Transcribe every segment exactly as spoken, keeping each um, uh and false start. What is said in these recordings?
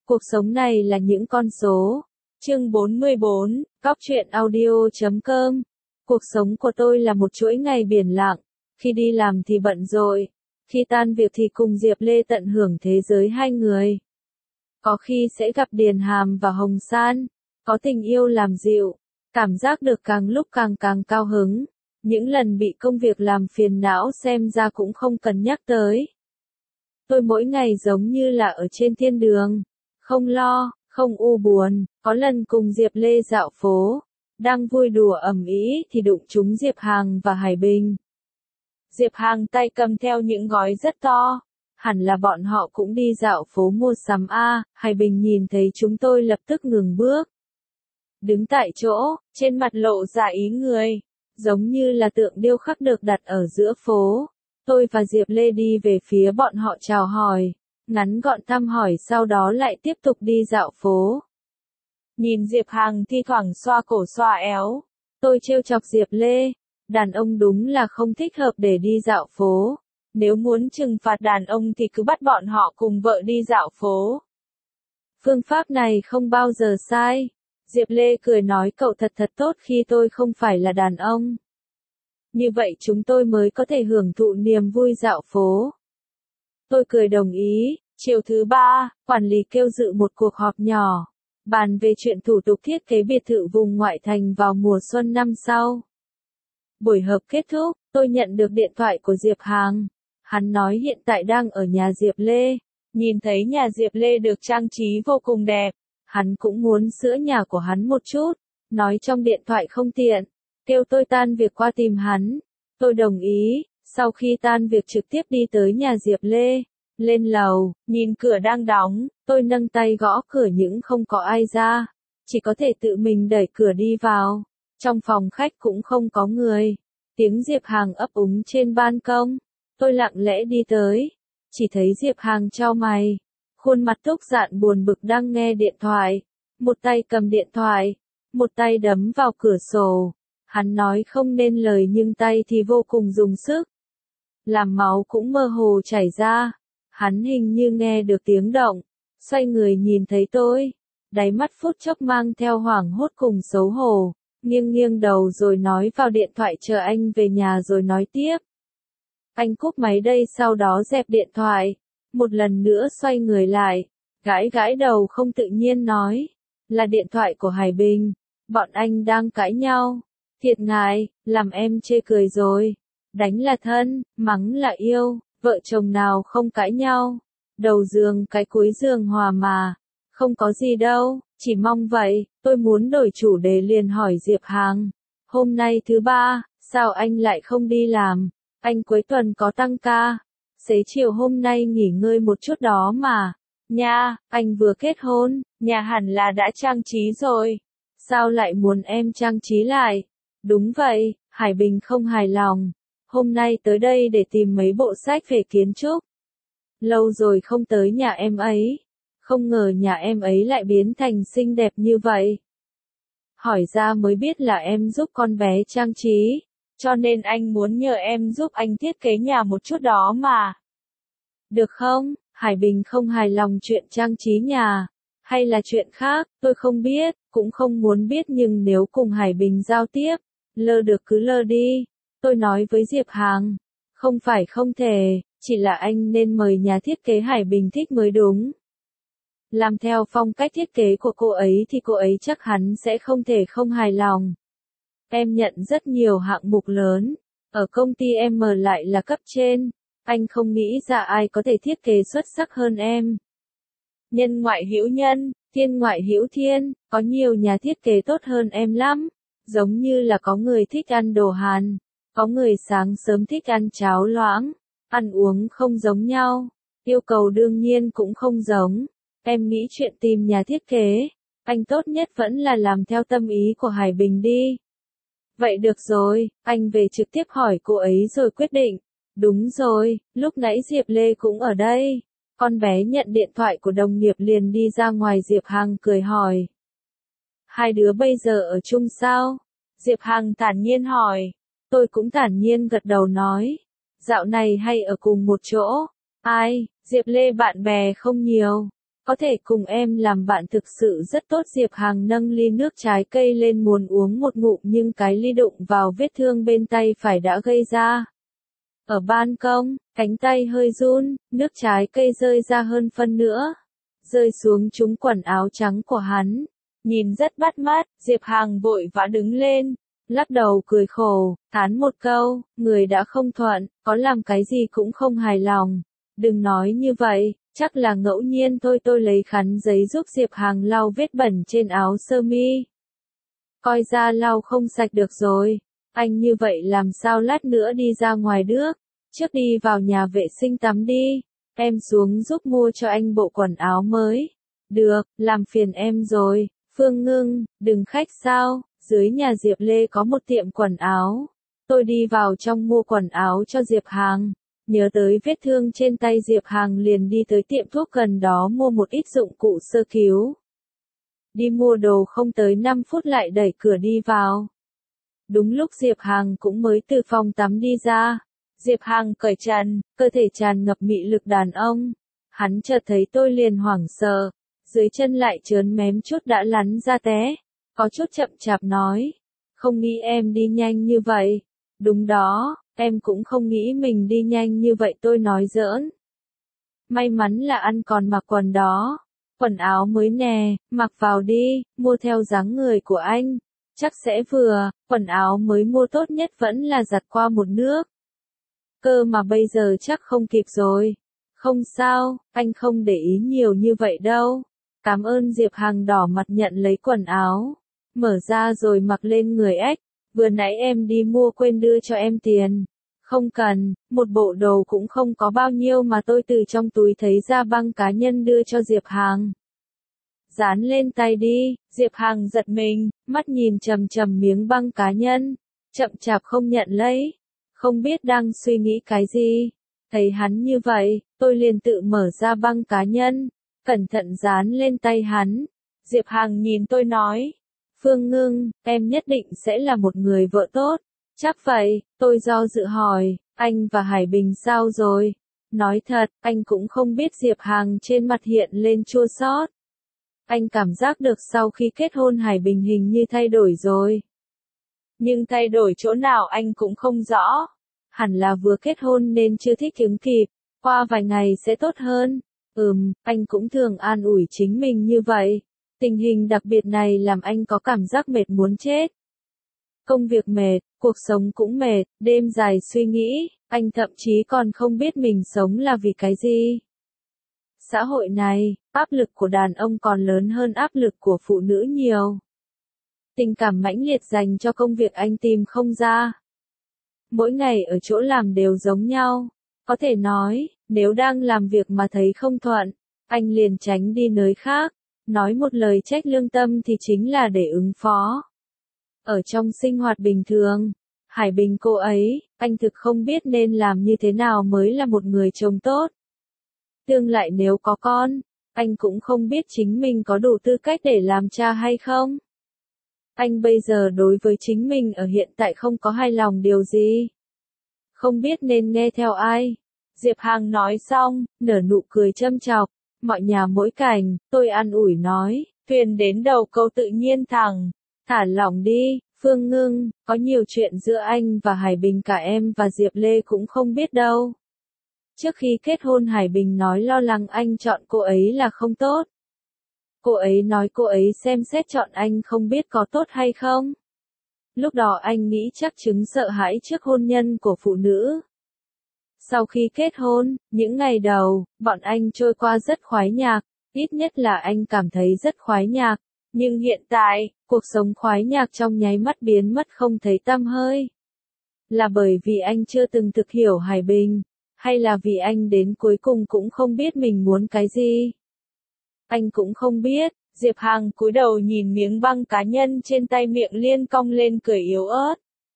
Cuộc sống này là những con số. Chương bốn mươi bốn, Cóc truyện audio chấm com. Cuộc sống của tôi là một chuỗi ngày biển lặng. Khi đi làm thì bận rộn. Khi tan việc thì cùng Diệp Lê tận hưởng thế giới hai người. Có khi sẽ gặp Điền Hàm và Hồng San. Có tình yêu làm dịu. Cảm giác được càng lúc càng càng cao hứng. Những lần bị công việc làm phiền não xem ra cũng không cần nhắc tới. Tôi mỗi ngày giống như là ở trên thiên đường. Không lo, không u buồn. Có lần cùng Diệp Lê dạo phố. Đang vui đùa ầm ĩ thì đụng trúng Diệp Hằng và Hải Bình. Diệp Hằng tay cầm theo những gói rất to. Hẳn là bọn họ cũng đi dạo phố mua sắm a. Hải Bình nhìn thấy chúng tôi lập tức ngừng bước. Đứng tại chỗ, trên mặt lộ ra ý người. Giống như là tượng điêu khắc được đặt ở giữa phố. Tôi và Diệp Lê đi về phía bọn họ chào hỏi. Ngắn gọn thăm hỏi sau đó lại tiếp tục đi dạo phố. Nhìn Diệp Hằng thi thoảng xoa cổ xoa éo. Tôi trêu chọc Diệp Lê. Đàn ông đúng là không thích hợp để đi dạo phố. Nếu muốn trừng phạt đàn ông thì cứ bắt bọn họ cùng vợ đi dạo phố. Phương pháp này không bao giờ sai. Diệp Lê cười nói cậu thật thật tốt khi tôi không phải là đàn ông. Như vậy chúng tôi mới có thể hưởng thụ niềm vui dạo phố. Tôi cười đồng ý. Chiều thứ ba, quản lý kêu dự một cuộc họp nhỏ. Bàn về chuyện thủ tục thiết kế biệt thự vùng ngoại thành vào mùa xuân năm sau. Buổi họp kết thúc, tôi nhận được điện thoại của Diệp Hằng. Hắn nói hiện tại đang ở nhà Diệp Lê. Nhìn thấy nhà Diệp Lê được trang trí vô cùng đẹp. Hắn cũng muốn sửa nhà của hắn một chút. Nói trong điện thoại không tiện. Kêu tôi tan việc qua tìm hắn. Tôi đồng ý. Sau khi tan việc trực tiếp đi tới nhà Diệp Lê. Lên lầu, nhìn cửa đang đóng. Tôi nâng tay gõ cửa nhưng không có ai ra. Chỉ có thể tự mình đẩy cửa đi vào. Trong phòng khách cũng không có người. Tiếng Diệp Hằng ấp úng trên ban công. Tôi lặng lẽ đi tới. Chỉ thấy Diệp Hằng chau mày. Khuôn mặt túc dạn buồn bực đang nghe điện thoại. Một tay cầm điện thoại. Một tay đấm vào cửa sổ. Hắn nói không nên lời nhưng tay thì vô cùng dùng sức. Làm máu cũng mơ hồ chảy ra. Hắn hình như nghe được tiếng động. Xoay người nhìn thấy tôi. Đáy mắt phút chốc mang theo hoảng hốt cùng xấu hổ. Nghiêng nghiêng đầu rồi nói vào điện thoại chờ anh về nhà rồi nói tiếp. Anh cúp máy đây sau đó dẹp điện thoại. Một lần nữa xoay người lại. Gãi gãi đầu không tự nhiên nói. Là điện thoại của Hải Bình. Bọn anh đang cãi nhau. Thiệt ngại, làm em chê cười rồi. Đánh là thân, mắng là yêu. Vợ chồng nào không cãi nhau. Đầu giường cái cuối giường hòa mà. Không có gì đâu, chỉ mong vậy. Tôi muốn đổi chủ đề liền hỏi Diệp Hằng. Hôm nay thứ ba, sao anh lại không đi làm? Anh cuối tuần có tăng ca. Xế chiều hôm nay nghỉ ngơi một chút đó mà. Nha, anh vừa kết hôn, nhà hẳn là đã trang trí rồi. Sao lại muốn em trang trí lại? Đúng vậy, Hải Bình không hài lòng. Hôm nay tới đây để tìm mấy bộ sách về kiến trúc. Lâu rồi không tới nhà em ấy. Không ngờ nhà em ấy lại biến thành xinh đẹp như vậy. Hỏi ra mới biết là em giúp con bé trang trí. Cho nên anh muốn nhờ em giúp anh thiết kế nhà một chút đó mà. Được không? Hải Bình không hài lòng chuyện trang trí nhà. Hay là chuyện khác, tôi không biết, cũng không muốn biết nhưng nếu cùng Hải Bình giao tiếp, lơ được cứ lơ đi. Tôi nói với Diệp Hằng. Không phải không thể, chỉ là anh nên mời nhà thiết kế Hải Bình thích mới đúng. Làm theo phong cách thiết kế của cô ấy thì cô ấy chắc hẳn sẽ không thể không hài lòng. Em nhận rất nhiều hạng mục lớn. Ở công ty em mở lại là cấp trên. Anh không nghĩ ra ai có thể thiết kế xuất sắc hơn em. Nhân ngoại hữu nhân, thiên ngoại hữu thiên, có nhiều nhà thiết kế tốt hơn em lắm. Giống như là có người thích ăn đồ Hàn. Có người sáng sớm thích ăn cháo loãng. Ăn uống không giống nhau. Yêu cầu đương nhiên cũng không giống. Em nghĩ chuyện tìm nhà thiết kế. Anh tốt nhất vẫn là làm theo tâm ý của Hải Bình đi. Vậy được rồi, anh về trực tiếp hỏi cô ấy rồi quyết định. Đúng rồi, lúc nãy Diệp Lê cũng ở đây. Con bé nhận điện thoại của đồng nghiệp liền đi ra ngoài. Diệp Hằng cười hỏi. Hai đứa bây giờ ở chung sao? Diệp Hằng thản nhiên hỏi. Tôi cũng thản nhiên gật đầu nói. Dạo này hay ở cùng một chỗ. Ai, Diệp Lê bạn bè không nhiều. có thể cùng em làm bạn thực sự rất tốt. Diệp Hằng nâng ly nước trái cây lên muốn uống một ngụm nhưng cái ly đụng vào vết thương bên tay phải đã gây ra. Ở ban công, cánh tay hơi run, nước trái cây rơi ra hơn phân nữa, rơi xuống trúng quần áo trắng của hắn. Nhìn rất bắt mắt, Diệp Hằng vội vã đứng lên, lắc đầu cười khổ, thán một câu, người đã không thuận, có làm cái gì cũng không hài lòng. Đừng nói như vậy, chắc là ngẫu nhiên thôi. Tôi lấy khăn giấy giúp Diệp Hằng lau vết bẩn trên áo sơ mi. Coi ra lau không sạch được rồi. Anh như vậy làm sao lát nữa đi ra ngoài được? Trước đi vào nhà vệ sinh tắm đi. Em xuống giúp mua cho anh bộ quần áo mới. Được, làm phiền em rồi. Phương Ngưng, đừng khách sao? Dưới nhà Diệp Lê có một tiệm quần áo. Tôi đi vào trong mua quần áo cho Diệp Hằng. Nhớ tới vết thương trên tay Diệp Hằng liền đi tới tiệm thuốc gần đó mua một ít dụng cụ sơ cứu. Đi mua đồ không tới năm phút lại đẩy cửa đi vào. Đúng lúc Diệp Hằng cũng mới từ phòng tắm đi ra. Diệp Hằng cởi trần, cơ thể tràn ngập mị lực đàn ông. Hắn chợt thấy tôi liền hoảng sợ, dưới chân lại trớn mém chút đã lăn ra té. Có chút chậm chạp nói, không nghĩ em đi nhanh như vậy. Đúng đó, em cũng không nghĩ mình đi nhanh như vậy. Tôi nói giỡn. May mắn là ăn còn mặc quần đó. Quần áo mới nè, mặc vào đi, mua theo dáng người của anh. Chắc sẽ vừa, quần áo mới mua tốt nhất vẫn là giặt qua một nước. Cơ mà bây giờ chắc không kịp rồi. Không sao, anh không để ý nhiều như vậy đâu. Cảm ơn. Diệp Hằng đỏ mặt nhận lấy quần áo. Mở ra rồi mặc lên người ếch. Vừa nãy em đi mua quên đưa cho em tiền. Không cần, một bộ đồ cũng không có bao nhiêu mà tôi từ trong túi thấy ra băng cá nhân đưa cho Diệp Hằng. Dán lên tay đi. Diệp Hằng giật mình, mắt nhìn chằm chằm miếng băng cá nhân, chậm chạp không nhận lấy. Không biết đang suy nghĩ cái gì. Thấy hắn như vậy, tôi liền tự mở ra băng cá nhân, cẩn thận dán lên tay hắn. Diệp Hằng nhìn tôi nói, Phương Ngưng, em nhất định sẽ là một người vợ tốt. Chắc vậy. Tôi do dự hỏi, anh và Hải Bình sao rồi? Nói thật, anh cũng không biết. Diệp Hằng trên mặt hiện lên chua xót. Anh cảm giác được sau khi kết hôn Hải Bình hình như thay đổi rồi. Nhưng thay đổi chỗ nào anh cũng không rõ. Hẳn là vừa kết hôn nên chưa thích ứng kịp. Qua vài ngày sẽ tốt hơn. Ừm, anh cũng thường an ủi chính mình như vậy. Tình hình đặc biệt này làm anh có cảm giác mệt muốn chết. Công việc mệt, cuộc sống cũng mệt, đêm dài suy nghĩ, anh thậm chí còn không biết mình sống là vì cái gì. Xã hội này, áp lực của đàn ông còn lớn hơn áp lực của phụ nữ nhiều. Tình cảm mãnh liệt dành cho công việc anh tìm không ra. Mỗi ngày ở chỗ làm đều giống nhau. Có thể nói, nếu đang làm việc mà thấy không thuận, anh liền tránh đi nơi khác. Nói một lời trách lương tâm thì chính là để ứng phó. Ở trong sinh hoạt bình thường, Hải Bình cô ấy, anh thực không biết nên làm như thế nào mới là một người chồng tốt. Tương lại nếu có con, anh cũng không biết chính mình có đủ tư cách để làm cha hay không. Anh bây giờ đối với chính mình ở hiện tại không có hài lòng điều gì. Không biết nên nghe theo ai. Diệp Hằng nói xong, nở nụ cười châm chọc. Mọi nhà mỗi cảnh, tôi an ủi nói, thuyền đến đầu câu tự nhiên thẳng. Thả lỏng đi, Phương Ngưng, có nhiều chuyện giữa anh và Hải Bình cả em và Diệp Lê cũng không biết đâu. Trước khi kết hôn Hải Bình nói lo lắng anh chọn cô ấy là không tốt. Cô ấy nói cô ấy xem xét chọn anh không biết có tốt hay không. Lúc đó anh nghĩ chắc chứng sợ hãi trước hôn nhân của phụ nữ. Sau khi kết hôn, những ngày đầu, bọn anh trôi qua rất khoái nhạc, ít nhất là anh cảm thấy rất khoái nhạc. Nhưng hiện tại, cuộc sống khoái nhạc trong nháy mắt biến mất không thấy tăm hơi. Là bởi vì anh chưa từng thực hiểu Hải Bình, hay là vì anh đến cuối cùng cũng không biết mình muốn cái gì? Anh cũng không biết. Diệp Hằng cúi đầu nhìn miếng băng cá nhân trên tay, miệng liên cong lên cười yếu ớt.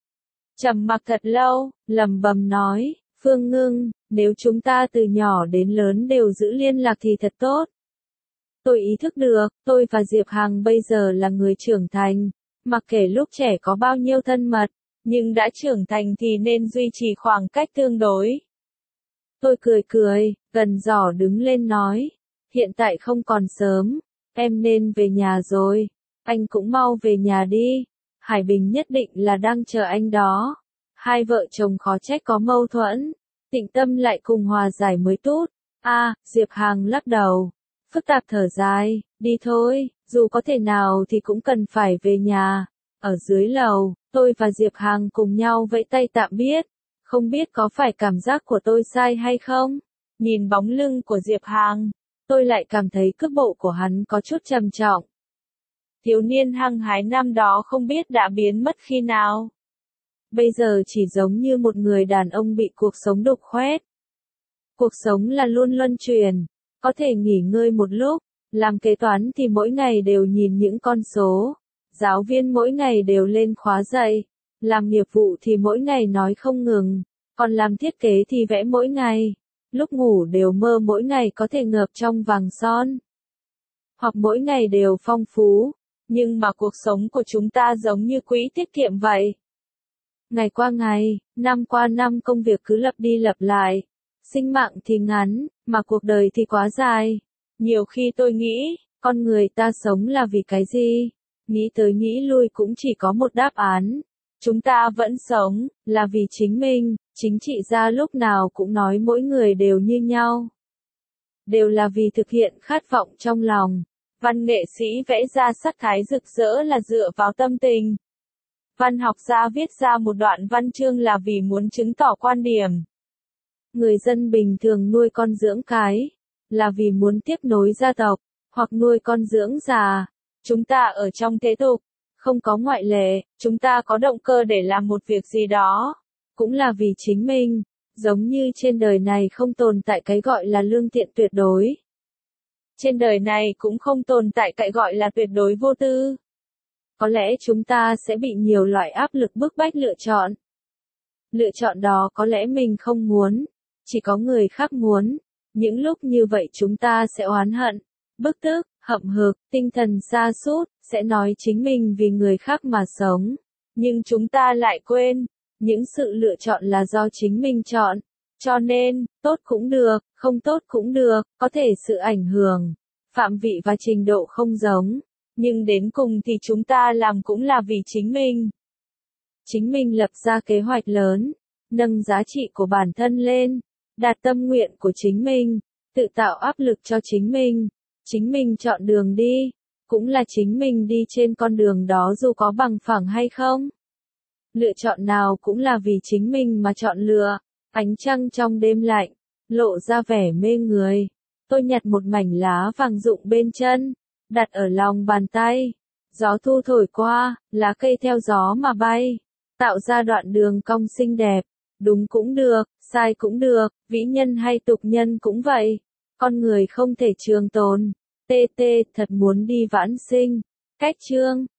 Trầm mặc thật lâu, lẩm bẩm nói, Phương Ngưng, nếu chúng ta từ nhỏ đến lớn đều giữ liên lạc thì thật tốt. Tôi ý thức được, tôi và Diệp Hằng bây giờ là người trưởng thành, mặc kệ lúc trẻ có bao nhiêu thân mật, nhưng đã trưởng thành thì nên duy trì khoảng cách tương đối. Tôi cười cười, gần giỏ đứng lên nói, hiện tại không còn sớm, em nên về nhà rồi, anh cũng mau về nhà đi, Hải Bình nhất định là đang chờ anh đó. Hai vợ chồng khó trách có mâu thuẫn, Tịnh Tâm lại cùng hòa giải mới tốt. A, Diệp Hàng lắc đầu, phức tạp thở dài, đi thôi, dù có thể nào thì cũng cần phải về nhà. Ở dưới lầu, tôi và Diệp Hàng cùng nhau vẫy tay tạm biệt, không biết có phải cảm giác của tôi sai hay không? Nhìn bóng lưng của Diệp Hàng, tôi lại cảm thấy cước bộ của hắn có chút trầm trọng. Thiếu niên hăng hái năm đó không biết đã biến mất khi nào. Bây giờ chỉ giống như một người đàn ông bị cuộc sống đục khoét. Cuộc sống là luôn luân chuyển, có thể nghỉ ngơi một lúc, làm kế toán thì mỗi ngày đều nhìn những con số, giáo viên mỗi ngày đều lên khóa dạy, làm nghiệp vụ thì mỗi ngày nói không ngừng, còn làm thiết kế thì vẽ mỗi ngày, lúc ngủ đều mơ mỗi ngày có thể ngợp trong vàng son, hoặc mỗi ngày đều phong phú, nhưng mà cuộc sống của chúng ta giống như quỹ tiết kiệm vậy. Ngày qua ngày, năm qua năm công việc cứ lặp đi lặp lại. Sinh mạng thì ngắn, mà cuộc đời thì quá dài. Nhiều khi tôi nghĩ, con người ta sống là vì cái gì? Nghĩ tới nghĩ lui cũng chỉ có một đáp án. Chúng ta vẫn sống, là vì chính mình, chính trị gia lúc nào cũng nói mỗi người đều như nhau. Đều là vì thực hiện khát vọng trong lòng. Văn nghệ sĩ vẽ ra sắc thái rực rỡ là dựa vào tâm tình. Văn học gia viết ra một đoạn văn chương là vì muốn chứng tỏ quan điểm. Người dân bình thường nuôi con dưỡng cái, là vì muốn tiếp nối gia tộc, hoặc nuôi con dưỡng già. Chúng ta ở trong thế tục, không có ngoại lệ, chúng ta có động cơ để làm một việc gì đó, cũng là vì chính mình, giống như trên đời này không tồn tại cái gọi là lương thiện tuyệt đối. Trên đời này cũng không tồn tại cái gọi là tuyệt đối vô tư. Có lẽ chúng ta sẽ bị nhiều loại áp lực bức bách lựa chọn. Lựa chọn đó có lẽ mình không muốn, chỉ có người khác muốn. Những lúc như vậy chúng ta sẽ oán hận, bức tức, hậm hực, tinh thần sa sút, sẽ nói chính mình vì người khác mà sống. Nhưng chúng ta lại quên, những sự lựa chọn là do chính mình chọn. Cho nên, tốt cũng được, không tốt cũng được, có thể sự ảnh hưởng, phạm vị và trình độ không giống. Nhưng đến cùng thì chúng ta làm cũng là vì chính mình. Chính mình lập ra kế hoạch lớn, nâng giá trị của bản thân lên, đạt tâm nguyện của chính mình, tự tạo áp lực cho chính mình, chính mình chọn đường đi, cũng là chính mình đi trên con đường đó dù có bằng phẳng hay không. Lựa chọn nào cũng là vì chính mình mà chọn lựa. Ánh trăng trong đêm lạnh, lộ ra vẻ mê người. Tôi nhặt một mảnh lá vàng rụng bên chân, đặt ở lòng bàn tay. Gió thu thổi qua, lá cây theo gió mà bay, tạo ra đoạn đường cong xinh đẹp. Đúng cũng được, sai cũng được, vĩ nhân hay tục nhân cũng vậy. Con người không thể trường tồn. Tê tê, thật muốn đi vãng sinh. Cách chương